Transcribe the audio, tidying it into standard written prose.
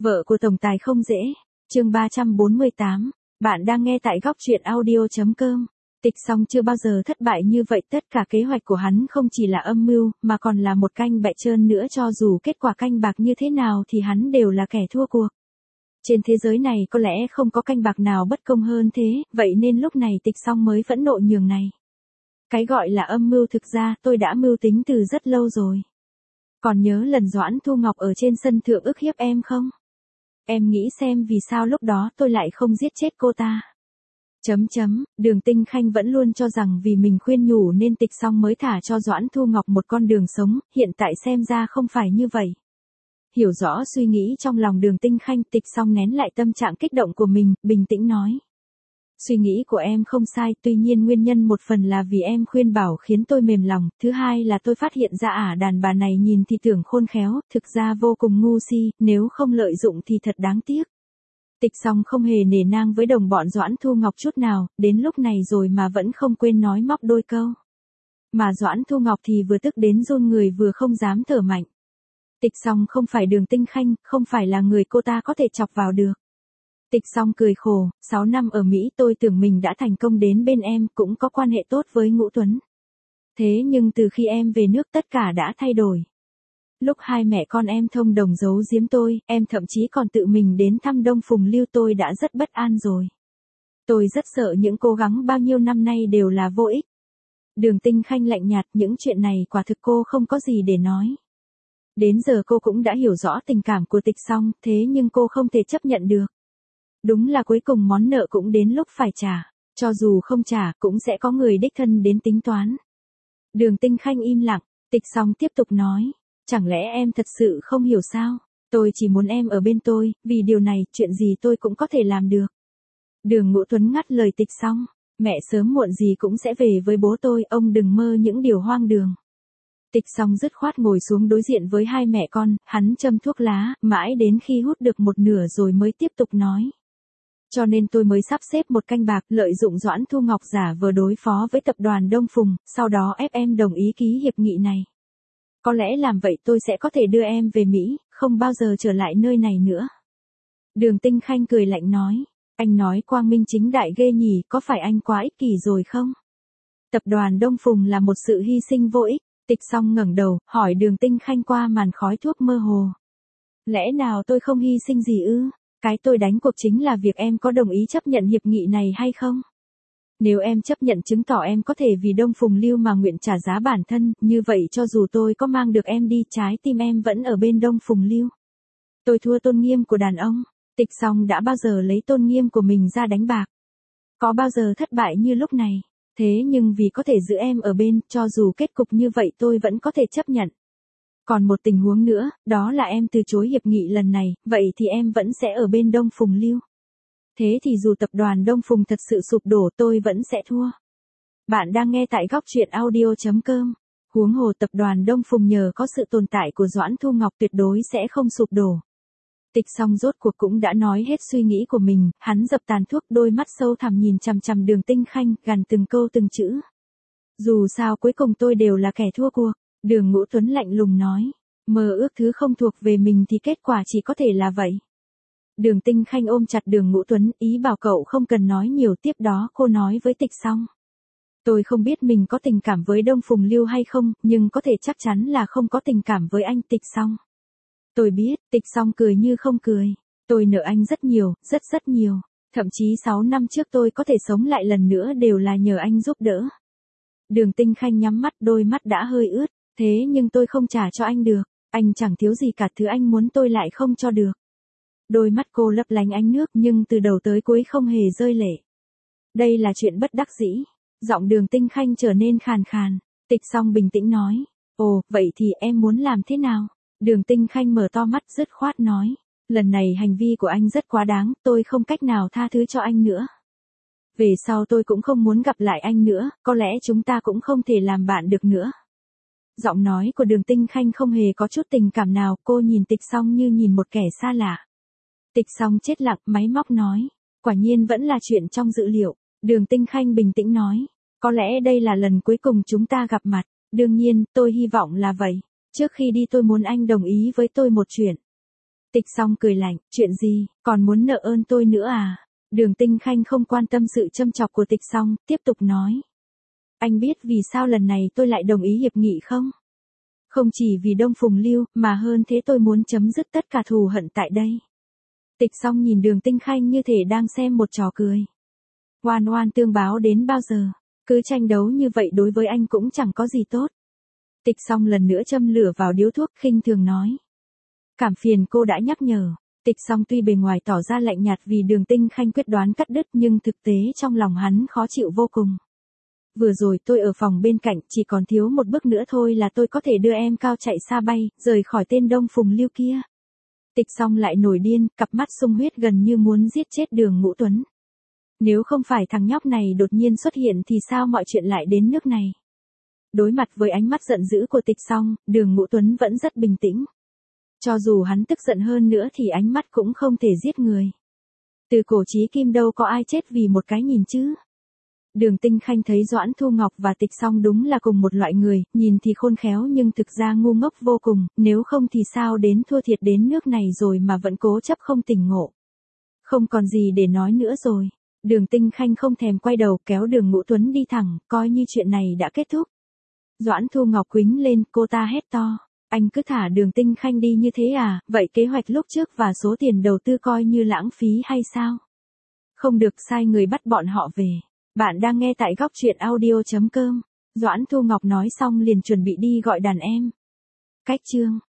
Vợ của tổng tài không dễ. Chương 348. Bạn đang nghe tại góc truyện audio.com. Tịch Song chưa bao giờ thất bại như vậy, tất cả kế hoạch của hắn không chỉ là âm mưu, mà còn là một canh bẹ trơn nữa, cho dù kết quả canh bạc như thế nào thì hắn đều là kẻ thua cuộc. Trên thế giới này có lẽ không có canh bạc nào bất công hơn thế, vậy nên lúc này Tịch Song mới phẫn nộ nhường này. Cái gọi là âm mưu thực ra tôi đã mưu tính từ rất lâu rồi. Còn nhớ lần Doãn Thu Ngọc ở trên sân thượng ức hiếp em không? Em nghĩ xem vì sao lúc đó tôi lại không giết chết cô ta. Đường Tinh Khanh vẫn luôn cho rằng vì mình khuyên nhủ nên Tịch Song mới thả cho Doãn Thu Ngọc một con đường sống, hiện tại xem ra không phải như vậy. Hiểu rõ suy nghĩ trong lòng Đường Tinh Khanh, Tịch Song nén lại tâm trạng kích động của mình, bình tĩnh nói. Suy nghĩ của em không sai, tuy nhiên nguyên nhân một phần là vì em khuyên bảo khiến tôi mềm lòng, thứ hai là tôi phát hiện ra đàn bà này nhìn thì tưởng khôn khéo, thực ra vô cùng ngu si, nếu không lợi dụng thì thật đáng tiếc. Tịch Song không hề nể nang với đồng bọn Doãn Thu Ngọc chút nào, đến lúc này rồi mà vẫn không quên nói móc đôi câu. Mà Doãn Thu Ngọc thì vừa tức đến run người vừa không dám thở mạnh. Tịch Song không phải Đường Tinh Khanh, không phải là người cô ta có thể chọc vào được. Tịch Song cười khổ, 6 năm ở Mỹ tôi tưởng mình đã thành công đến bên em, cũng có quan hệ tốt với Ngũ Tuấn. Thế nhưng từ khi em về nước tất cả đã thay đổi. Lúc hai mẹ con em thông đồng giấu giếm tôi, em thậm chí còn tự mình đến thăm Đông Phùng Lưu, tôi đã rất bất an rồi. Tôi rất sợ những cố gắng bao nhiêu năm nay đều là vô ích. Đường Tinh Khanh lạnh nhạt, những chuyện này quả thực cô không có gì để nói. Đến giờ cô cũng đã hiểu rõ tình cảm của Tịch Song, thế nhưng cô không thể chấp nhận được. Đúng là cuối cùng món nợ cũng đến lúc phải trả, cho dù không trả cũng sẽ có người đích thân đến tính toán. Đường Tinh Khanh im lặng, Tịch Song tiếp tục nói, chẳng lẽ em thật sự không hiểu sao, tôi chỉ muốn em ở bên tôi, vì điều này chuyện gì tôi cũng có thể làm được. Đường Ngũ Tuấn ngắt lời Tịch Song, mẹ sớm muộn gì cũng sẽ về với bố tôi, ông đừng mơ những điều hoang đường. Tịch Song dứt khoát ngồi xuống đối diện với hai mẹ con, hắn châm thuốc lá, mãi đến khi hút được một nửa rồi mới tiếp tục nói. Cho nên tôi mới sắp xếp một canh bạc, lợi dụng Doãn Thu Ngọc giả vờ đối phó với tập đoàn Đông Phùng, sau đó ép em đồng ý ký hiệp nghị này. Có lẽ làm vậy tôi sẽ có thể đưa em về Mỹ, không bao giờ trở lại nơi này nữa. Đường Tinh Khanh cười lạnh nói, anh nói quang minh chính đại ghê nhỉ, có phải anh quá ích kỷ rồi không? Tập đoàn Đông Phùng là một sự hy sinh vô ích. Tịch Song ngẩng đầu, hỏi Đường Tinh Khanh qua màn khói thuốc mơ hồ. Lẽ nào tôi không hy sinh gì ư? Cái tôi đánh cuộc chính là việc em có đồng ý chấp nhận hiệp nghị này hay không? Nếu em chấp nhận chứng tỏ em có thể vì Đông Phùng Lưu mà nguyện trả giá bản thân, như vậy cho dù tôi có mang được em đi, trái tim em vẫn ở bên Đông Phùng Lưu. Tôi thua tôn nghiêm của đàn ông. Tịch Song đã bao giờ lấy tôn nghiêm của mình ra đánh bạc? Có bao giờ thất bại như lúc này? Thế nhưng vì có thể giữ em ở bên, cho dù kết cục như vậy tôi vẫn có thể chấp nhận. Còn một tình huống nữa, đó là em từ chối hiệp nghị lần này, vậy thì em vẫn sẽ ở bên Đông Phùng Lưu. Thế thì dù tập đoàn Đông Phùng thật sự sụp đổ tôi vẫn sẽ thua. Bạn đang nghe tại góc truyện audio.com. Huống hồ tập đoàn Đông Phùng nhờ có sự tồn tại của Doãn Thu Ngọc tuyệt đối sẽ không sụp đổ. Tịch Song rốt cuộc cũng đã nói hết suy nghĩ của mình, hắn dập tàn thuốc, đôi mắt sâu thẳm nhìn chằm chằm Đường Tinh Khanh, gằn từng câu từng chữ. Dù sao cuối cùng tôi đều là kẻ thua cuộc. Đường Ngũ Tuấn lạnh lùng nói, mơ ước thứ không thuộc về mình thì kết quả chỉ có thể là vậy. Đường Tinh Khanh ôm chặt Đường Ngũ Tuấn, ý bảo cậu không cần nói nhiều, tiếp đó cô nói với Tịch Song. Tôi không biết mình có tình cảm với Đông Phùng Lưu hay không, nhưng có thể chắc chắn là không có tình cảm với anh. Tịch Song. Tôi biết. Tịch Song cười như không cười. Tôi nợ anh rất nhiều, rất nhiều. Thậm chí 6 năm trước tôi có thể sống lại lần nữa đều là nhờ anh giúp đỡ. Đường Tinh Khanh nhắm mắt, đôi mắt đã hơi ướt. Thế nhưng tôi không trả cho anh được. Anh chẳng thiếu gì cả, thứ anh muốn tôi lại không cho được. Đôi mắt cô lấp lánh ánh nước nhưng từ đầu tới cuối không hề rơi lệ. Đây là chuyện bất đắc dĩ. Giọng Đường Tinh Khanh trở nên khàn khàn. Tịch Song bình tĩnh nói. Ồ, vậy thì em muốn làm thế nào? Đường Tinh Khanh mở to mắt dứt khoát nói. Lần này hành vi của anh rất quá đáng, tôi không cách nào tha thứ cho anh nữa. Về sau tôi cũng không muốn gặp lại anh nữa, có lẽ chúng ta cũng không thể làm bạn được nữa. Giọng nói của Đường Tinh Khanh không hề có chút tình cảm nào, cô nhìn Tịch Song như nhìn một kẻ xa lạ. Tịch Song chết lặng, máy móc nói. Quả nhiên vẫn là chuyện trong dự liệu. Đường Tinh Khanh bình tĩnh nói. Có lẽ đây là lần cuối cùng chúng ta gặp mặt. Đương nhiên, tôi hy vọng là vậy. Trước khi đi tôi muốn anh đồng ý với tôi một chuyện. Tịch Song cười lạnh, chuyện gì, còn muốn nợ ơn tôi nữa à? Đường Tinh Khanh không quan tâm sự châm chọc của Tịch Song, tiếp tục nói. Anh biết vì sao lần này tôi lại đồng ý hiệp nghị không? Không chỉ vì Đông Phùng Lưu, mà hơn thế tôi muốn chấm dứt tất cả thù hận tại đây. Tịch Song nhìn Đường Tinh Khanh như thể đang xem một trò cười. Oan oan tương báo đến bao giờ? Cứ tranh đấu như vậy đối với anh cũng chẳng có gì tốt. Tịch Song lần nữa châm lửa vào điếu thuốc, khinh thường nói. Cảm phiền cô đã nhắc nhở. Tịch Song tuy bề ngoài tỏ ra lạnh nhạt vì Đường Tinh Khanh quyết đoán cắt đứt, nhưng thực tế trong lòng hắn khó chịu vô cùng. Vừa rồi tôi ở phòng bên cạnh, chỉ còn thiếu một bước nữa thôi là tôi có thể đưa em cao chạy xa bay, rời khỏi tên Đông Phùng Lưu kia. Tịch Song lại nổi điên, cặp mắt sung huyết gần như muốn giết chết Đường Ngũ Tuấn. Nếu không phải thằng nhóc này đột nhiên xuất hiện thì sao mọi chuyện lại đến nước này? Đối mặt với ánh mắt giận dữ của Tịch Song, Đường Ngũ Tuấn vẫn rất bình tĩnh. Cho dù hắn tức giận hơn nữa thì ánh mắt cũng không thể giết người. Từ cổ chí kim đâu có ai chết vì một cái nhìn chứ. Đường Tinh Khanh thấy Doãn Thu Ngọc và Tịch Song đúng là cùng một loại người, nhìn thì khôn khéo nhưng thực ra ngu ngốc vô cùng, nếu không thì sao đến thua thiệt đến nước này rồi mà vẫn cố chấp không tỉnh ngộ. Không còn gì để nói nữa rồi. Đường Tinh Khanh không thèm quay đầu kéo Đường Ngũ Tuấn đi thẳng, coi như chuyện này đã kết thúc. Doãn Thu Ngọc quýnh lên, cô ta hét to. Anh cứ thả Đường Tinh Khanh đi như thế à, vậy kế hoạch lúc trước và số tiền đầu tư coi như lãng phí hay sao? Không được, sai người bắt bọn họ về. Bạn đang nghe tại góc truyện audio.com. Doãn Thu Ngọc nói xong liền chuẩn bị đi gọi đàn em. Cách chương